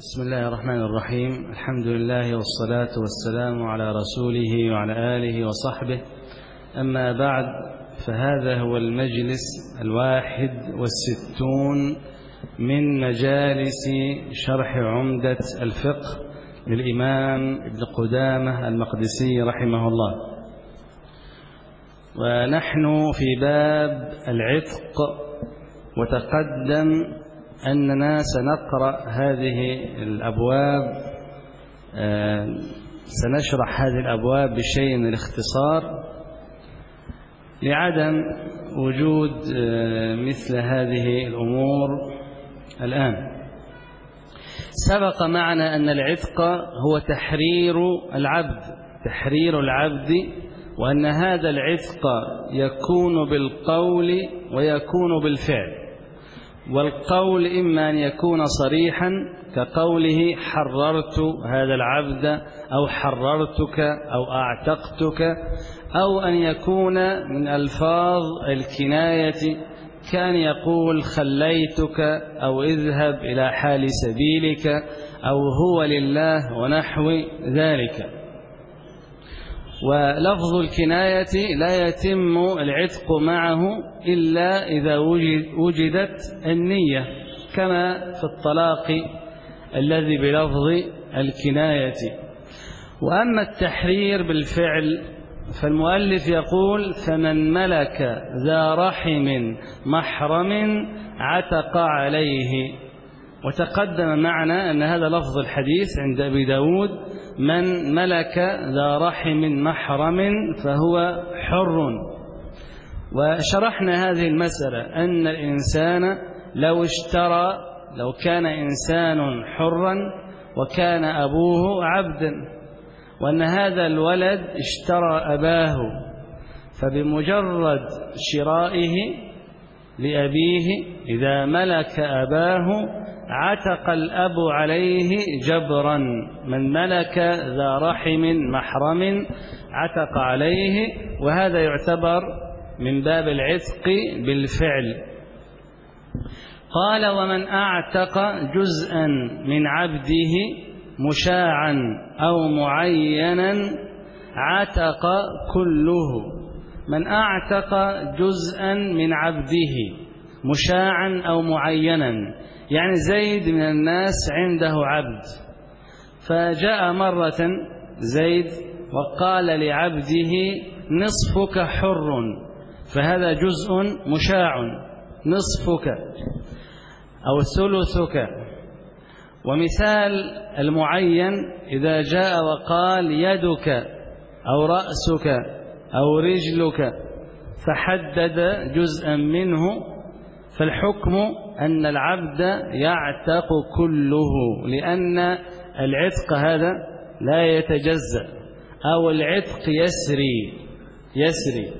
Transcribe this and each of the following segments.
بسم الله الرحمن الرحيم. الحمد لله والصلاة والسلام على رسوله وعلى آله وصحبه. أما بعد، فهذا هو المجلس 61 من مجالس شرح عمدة الفقه للإمام ابن قدامة المقدسي رحمه الله، ونحن في باب العتق. وتقدم أننا سنقرأ هذه الأبواب، سنشرح هذه الأبواب بشيء من الاختصار لعدم وجود مثل هذه الأمور الآن. سبق معنا أن العتق هو تحرير العبد، وأن هذا العتق يكون بالقول ويكون بالفعل. والقول إما أن يكون صريحا كقوله حررت هذا العبد أو حررتك أو أعتقتك، أو أن يكون من ألفاظ الكناية كان يقول خليتك أو اذهب إلى حال سبيلك أو هو لله ونحو ذلك. ولفظ الكناية لا يتم العتق معه إلا إذا وجدت النية، كما في الطلاق الذي بلفظ الكناية. وأما التحرير بالفعل فالمؤلف يقول فمن ملك ذا رحم محرم عتق عليه. وتقدم معنا أن هذا لفظ الحديث عند أبي داود: من ملك ذا رحم محرم فهو حر. وشرحنا هذه المسألة أن الإنسان لو كان إنسان حرا وكان أبوه عبدا، وأن هذا الولد اشترى أباه، فبمجرد شرائه لأبيه إذا ملك أباه عتق الأب عليه جبرا. من ملك ذا رحم محرم عتق عليه، وهذا يعتبر من باب العتق بالفعل. قال: ومن أعتق جزءا من عبده مشاعا أو معينا عتق كله. من أعتق جزءا من عبده مشاعا أو معينا، يعني زيد من الناس عنده عبد، فجاء مرة زيد وقال لعبده نصفك حر، فهذا جزء مشاع، نصفك أو ثلثك. ومثال المعين إذا جاء وقال يدك أو رأسك أو رجلك فحدد جزءا منه، فالحكم أن العبد يعتق كله، لأن العتق هذا لا يتجزأ، أو العتق يسري.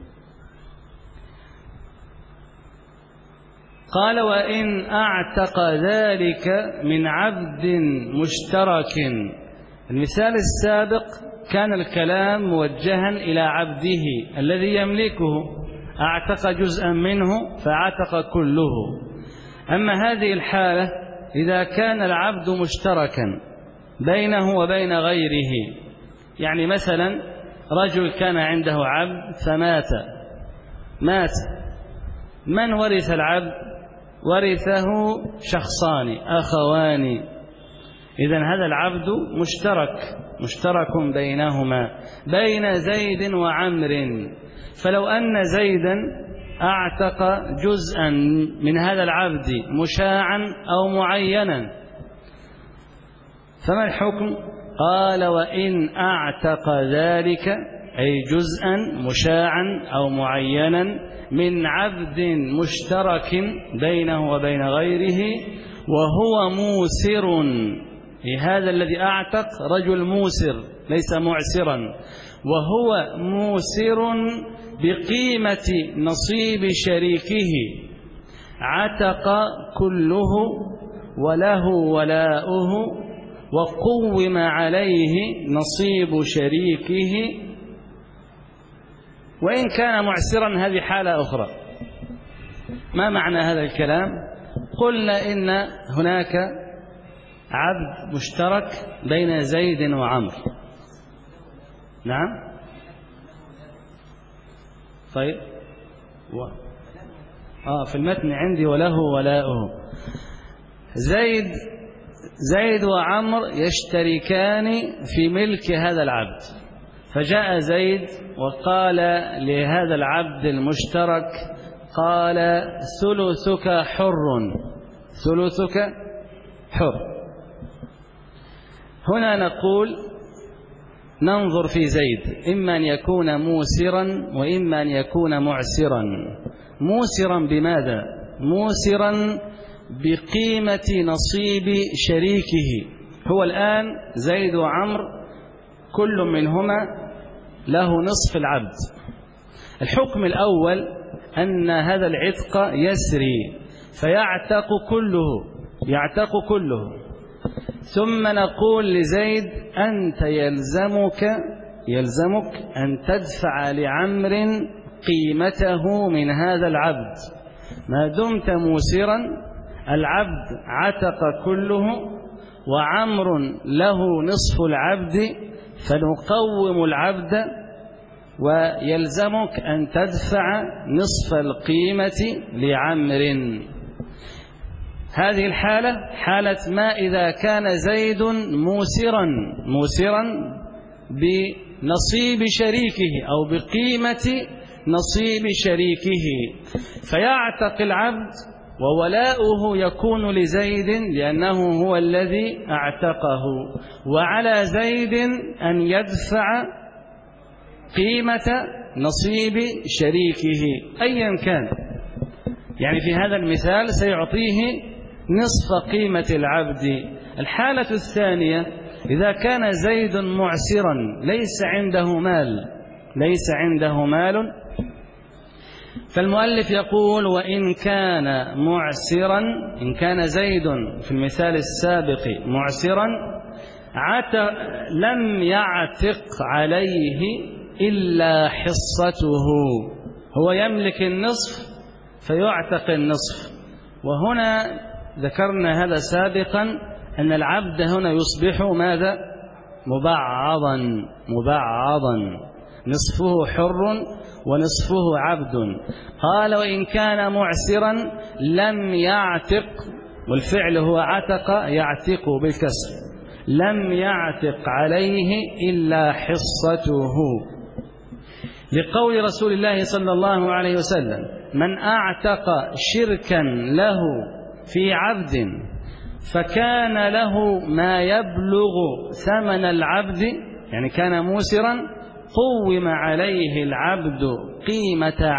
قال: وإن أعتق ذلك من عبد مشترك. المثال السابق كان الكلام موجها إلى عبده الذي يملكه، أعتق جزءا منه فعتق كله. أما هذه الحالة إذا كان العبد مشتركا بينه وبين غيره، يعني مثلا رجل كان عنده عبد فمات، من ورث العبد؟ ورثه شخصان أخوان. إذن هذا العبد مشترك بينهما، بين زيد وعمر. فلو أن زيدا أعتق جزءا من هذا العبد مشاعا أو معينا، فما الحكم؟ قال: وإن أعتق ذلك أي جزءا مشاعا أو معينا من عبد مشترك بينه وبين غيره وهو موسر. هذا الذي أعتق رجل موسر ليس معسرا، وهو موسر بقيمة نصيب شريكه عتق كله وله ولاؤه، وقوم عليه نصيب شريكه. وإن كان معسرا هذه حالة أخرى. ما معنى هذا الكلام؟ قلنا إن هناك عبد مشترك بين زيد وعمرو. نعم. طيب في المتن عندي وله ولاؤه. زيد وعمرو يشتركان في ملك هذا العبد، فجاء زيد وقال لهذا العبد المشترك قال ثلثك حر، ثلثك حر. هنا نقول ننظر في زيد، إما أن يكون موسرا وإما أن يكون معسرا. موسرا بماذا؟ موسرا بقيمة نصيب شريكه. هو الآن زيد وعمرو كل منهما له نصف العبد. الحكم الأول أن هذا العتق يسري فيعتق كله، يعتق كله. ثم نقول لزيد أنت يلزمك أن تدفع لعمر قيمته من هذا العبد. ما دمت موسرا العبد عتق كله وعمر له نصف العبد، فنقوم العبد ويلزمك أن تدفع نصف القيمة لعمر. هذه الحالة حالة ما إذا كان زيد موسرا بنصيب شريكه أو بقيمة نصيب شريكه، فيعتق العبد وولاؤه يكون لزيد لأنه هو الذي اعتقه، وعلى زيد أن يدفع قيمة نصيب شريكه أيا كان. يعني في هذا المثال سيعطيه نصف قيمة العبد. الحالة الثانية إذا كان زيد معسرا ليس عنده مال، فالمؤلف يقول وإن كان معسرا، إن كان زيد في المثال السابق معسرا لم يعتق عليه إلا حصته. هو يملك النصف فيعتق النصف. وهنا ذكرنا هذا سابقا أن العبد هنا يصبح ماذا؟ مبعضا، نصفه حر ونصفه عبد. قال وإن كان معسرا لم يعتق، والفعل هو عتق يعتق بالكسر، لم يعتق عليه إلا حصته، لقول رسول الله صلى الله عليه وسلم من أعتق شركا له في عبد فكان له ما يبلغ ثمن العبد، يعني كان موسرا، قوم عليه العبد قيمة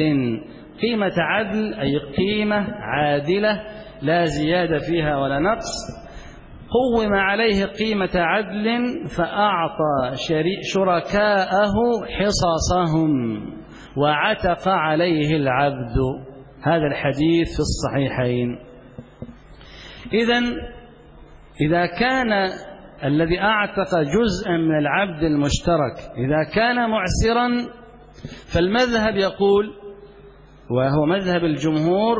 عدل أي قيمة عادلة لا زيادة فيها ولا نقص. قوم عليه قيمة عدل فأعطى شركاءه حصصهم وعتق عليه العبد. هذا الحديث في الصحيحين. إذا كان الذي أعتق جزءا من العبد المشترك إذا كان معسرا، فالمذهب يقول، وهو مذهب الجمهور،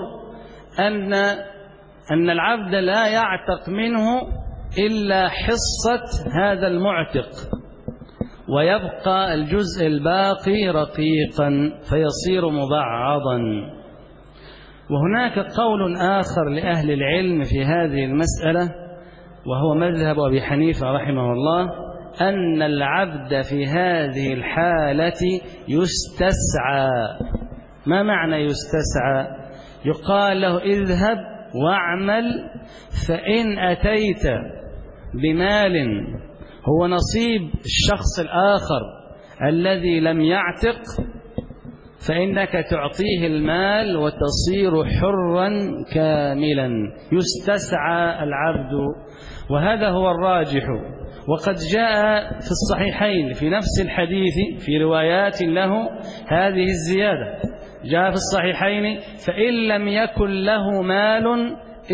أن العبد لا يعتق منه إلا حصة هذا المعتق، ويبقى الجزء الباقي رقيقا فيصير مبعضا. وهناك قول آخر لأهل العلم في هذه المسألة، وهو مذهب أبي حنيفة رحمه الله، أن العبد في هذه الحالة يستسعى. ما معنى يستسعى؟ يقال له اذهب واعمل، فإن أتيت بمال هو نصيب الشخص الآخر الذي لم يعتق فإنك تعطيه المال وتصير حرا كاملا. يستسعى العبد، وهذا هو الراجح. وقد جاء في الصحيحين في نفس الحديث في روايات له هذه الزيادة، جاء في الصحيحين فإن لم يكن له مال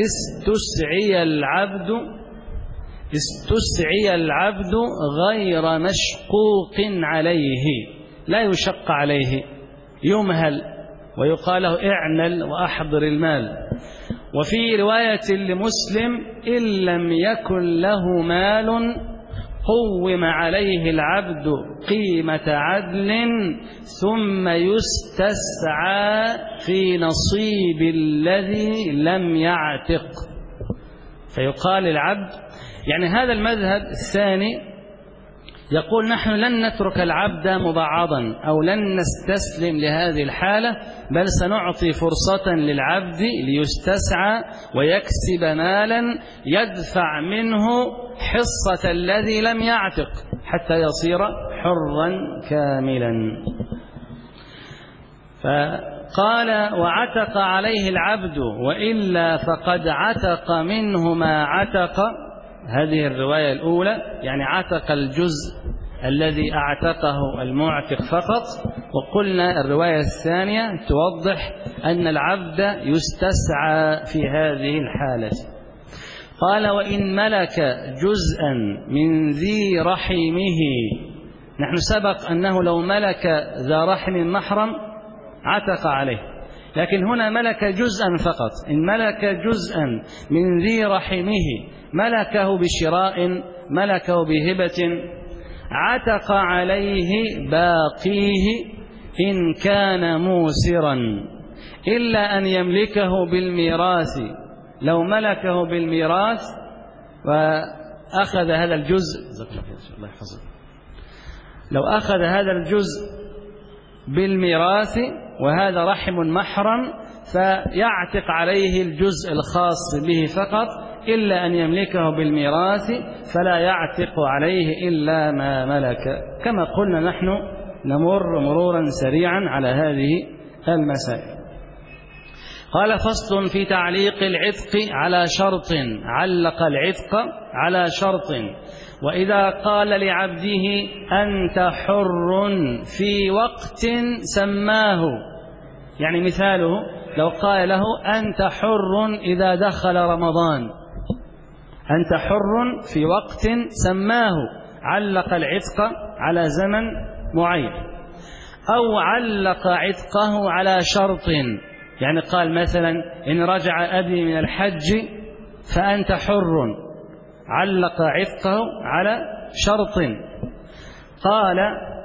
استسعي العبد غير مشقوق عليه، لا يشق عليه، يمهل ويقال له اعمل وأحضر المال. وفي رواية لمسلم إن لم يكن له مال قوم عليه العبد قيمة عدل ثم يستسعى في نصيب الذي لم يعتق. فيقال العبد، يعني هذا المذهب الثاني يقول نحن لن نترك العبد مبعضا أو لن نستسلم لهذه الحالة، بل سنعطي فرصة للعبد ليستسعى ويكسب مالا يدفع منه حصة الذي لم يعتق حتى يصير حرا كاملا. فقال وعتق عليه العبد وإلا فقد عتق منه ما عتق. هذه الرواية الأولى يعني عتق الجزء الذي أعتقه المعتق فقط، وقلنا الرواية الثانية توضح أن العبد يستسعى في هذه الحالة. قال وإن ملك جزءا من ذي رحمه، نحن سبق أنه لو ملك ذا رحم محرم عتق عليه، لكن هنا ملك جزءا فقط. إن ملك جزءا من ذي رحمه ملكه بشراء ملكه بهبة عتق عليه باقيه إن كان موسرا إلا أن يملكه بالميراث. لو ملكه بالميراث وأخذ هذا الجزء، الله يحفظك، لو أخذ هذا الجزء بالميراث وهذا رحم محرم فيعتق عليه الجزء الخاص به فقط، إلا أن يملكه بالميراث فلا يعتق عليه إلا ما ملك. كما قلنا نحن نمر مرورا سريعا على هذه المسائل. قال فصل في تعليق العتق على شرط. علق العتق على شرط. وإذا قال لعبده أنت حر في وقت سماه، يعني مثاله لو قال له أنت حر إذا دخل رمضان، أنت حر في وقت سماه، علق العتق على زمن معين. أو علق عتقه على شرط، يعني قال مثلا إن رجع أبي من الحج فأنت حر، علق عتقه على شرط. قال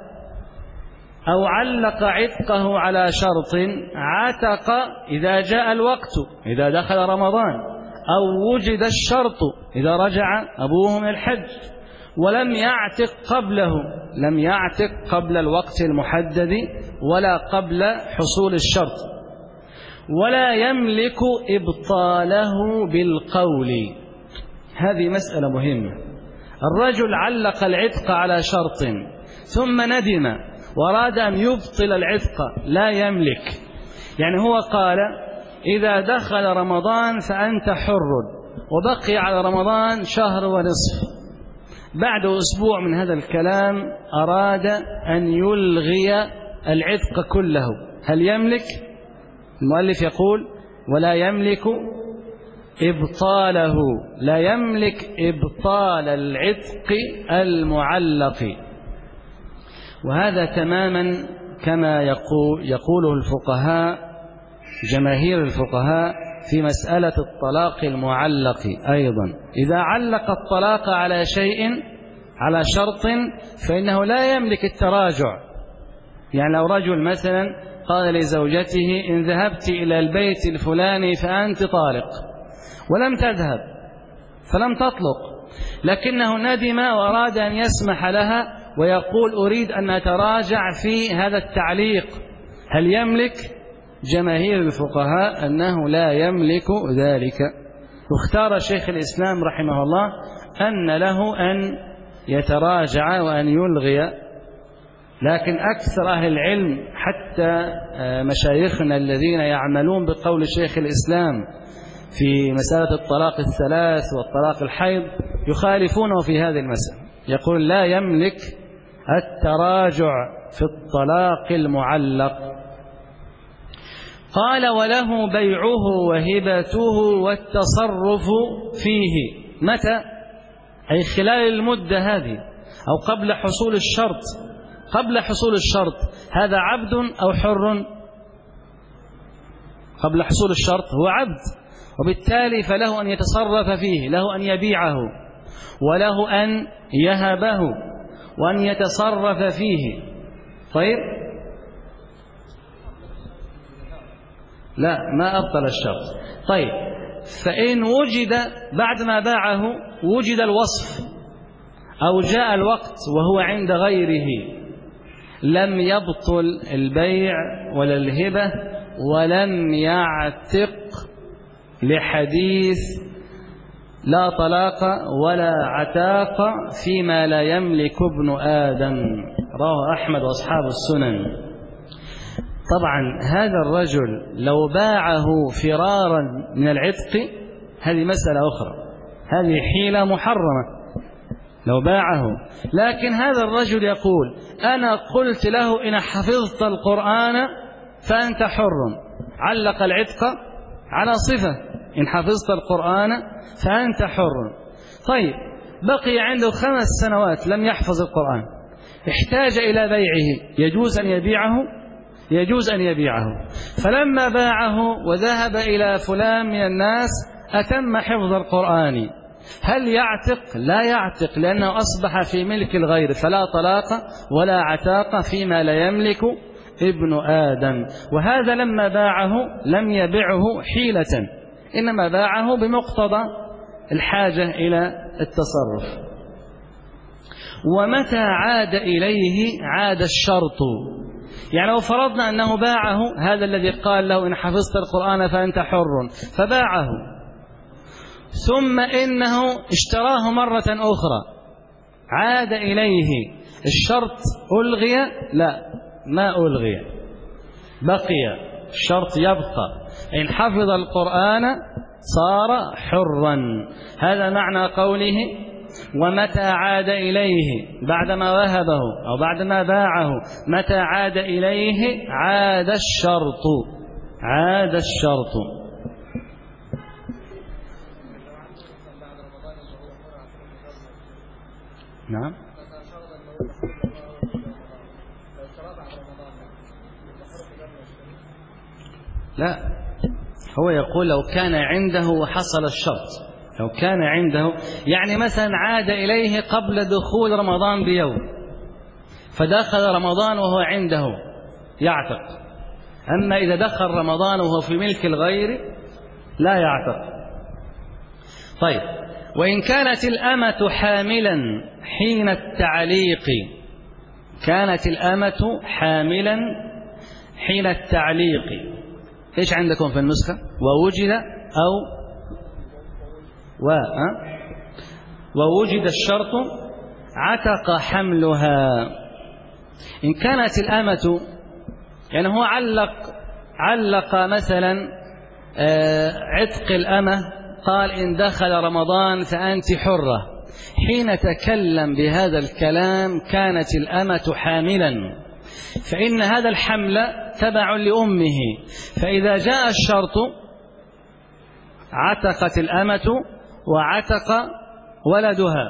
أو علق عتقه على شرط عتق إذا جاء الوقت، إذا دخل رمضان، أو وجد الشرط إذا رجع أبوه من الحج، ولم يعتق قبله، لم يعتق قبل الوقت المحدد ولا قبل حصول الشرط، ولا يملك إبطاله بالقول. هذه مسألة مهمة. الرجل علق العتق على شرط ثم ندم وأراد أن يبطل العتق، لا يملك. يعني هو قال إذا دخل رمضان فأنت حر، وبقي على رمضان شهر ونصف، بعد أسبوع من هذا الكلام أراد أن يلغي العتق كله، هل يملك؟ المؤلف يقول ولا يملك إبطاله، لا يملك إبطال العتق المعلق. وهذا تماما كما يقوله الفقهاء، جماهير الفقهاء في مسألة الطلاق المعلق أيضا. إذا علق الطلاق على شيء، على شرط، فإنه لا يملك التراجع. يعني لو رجل مثلا قال لزوجته إن ذهبت إلى البيت الفلاني فأنت طالق، ولم تذهب فلم تطلق، لكنه ندم وأراد أن يسمح لها ويقول أريد أن أتراجع في هذا التعليق، هل يملك؟ جماهير الفقهاء أنه لا يملك ذلك. واختار شيخ الإسلام رحمه الله أن له أن يتراجع وأن يلغي، لكن أكثر أهل العلم حتى مشايخنا الذين يعملون بقول شيخ الإسلام في مسألة الطلاق الثلاث والطلاق الحيض يخالفونه في هذه المسألة، يقول لا يملك التراجع في الطلاق المعلق. قال وله بيعه وهبته والتصرف فيه. متى؟ أي خلال المدة هذه، أو قبل حصول الشرط. قبل حصول الشرط هذا عبد أو حر؟ قبل حصول الشرط هو عبد، وبالتالي فله أن يتصرف فيه، له أن يبيعه وله أن يهبه وأن يتصرف فيه. طيب لا، ما أبطل الشرط. طيب فإن وجد بعد ما باعه وجد الوصف أو جاء الوقت وهو عند غيره، لم يبطل البيع ولا الهبة ولم يعتق، لحديث لا طلاق ولا عتاق فيما لا يملك ابن آدم، رواه أحمد وأصحاب السنن. طبعا هذا الرجل لو باعه فرارا من العتق هذه مسألة أخرى، هذه حيلة محرمة لو باعه. لكن هذا الرجل يقول أنا قلت له إن حفظت القرآن فأنت حر، علق العتق على صفة إن حفظت القرآن فأنت حر. طيب بقي عنده 5 سنوات لم يحفظ القرآن، احتاج إلى بيعه، يجوز أن يبيعه؟ يجوز أن يبيعه. فلما باعه وذهب إلى فلان من الناس أتم حفظ القرآن، هل يعتق؟ لا يعتق، لأنه أصبح في ملك الغير، فلا طلاق ولا عتاق فيما لا يملك ابن آدم. وهذا لما باعه لم يبعه حيلة، إنما باعه بمقتضى الحاجة إلى التصرف. ومتى عاد إليه عاد الشرط، يعني لو فرضنا أنه باعه هذا الذي قال له إن حفظت القرآن فأنت حر، فباعه ثم إنه اشتراه مرة أخرى، عاد إليه، الشرط ألغي؟ لا، ما ألغي، بقي الشرط، يبقى إن حفظ القرآن صار حرا. هذا معنى قوله ومتى عاد إليه، بعدما وهبه أو بعدما باعه، متى عاد إليه عاد الشرط، عاد الشرط. نعم. لا، هو يقول لو كان عنده وحصل الشرط، لو كان عنده، يعني مثلا عاد إليه قبل دخول رمضان بيوم، فدخل رمضان وهو عنده يعتق. أما إذا دخل رمضان وهو في ملك الغير لا يعتق. طيب وإن كانت الأمة حاملا حين التعليق، كانت الأمة حاملا حين التعليق، إيش عندكم في النسخة؟ ووجد أو ووجد الشرط عتق حملها. إن كانت الأمة، يعني هو علق مثلا عتق الأمة، قال إن دخل رمضان فأنت حرة، حين تكلم بهذا الكلام كانت الأمة حاملا، فإن هذا الحمل تبع لأمه، فإذا جاء الشرط عتقت الأمة وعتق ولدها.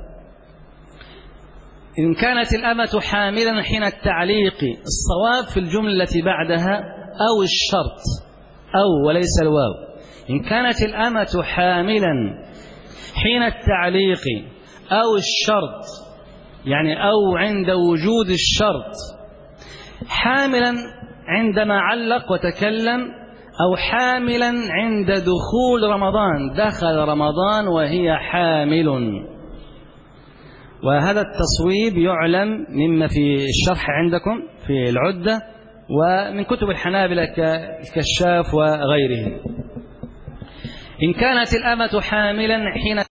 إن كانت الأمة حاملا حين التعليق، الصواب في الجملة التي بعدها أو الشرط، أو وليس الواو. إن كانت الأمة حاملا حين التعليق أو الشرط، يعني أو عند وجود الشرط، حاملا عندما علق وتكلم، أو حاملا عند دخول رمضان، دخل رمضان وهي حامل. وهذا التصويب يعلم مما في الشرح عندكم في العدة ومن كتب الحنابلة كالكشاف وغيره. إن كانت الأمة حاملا حين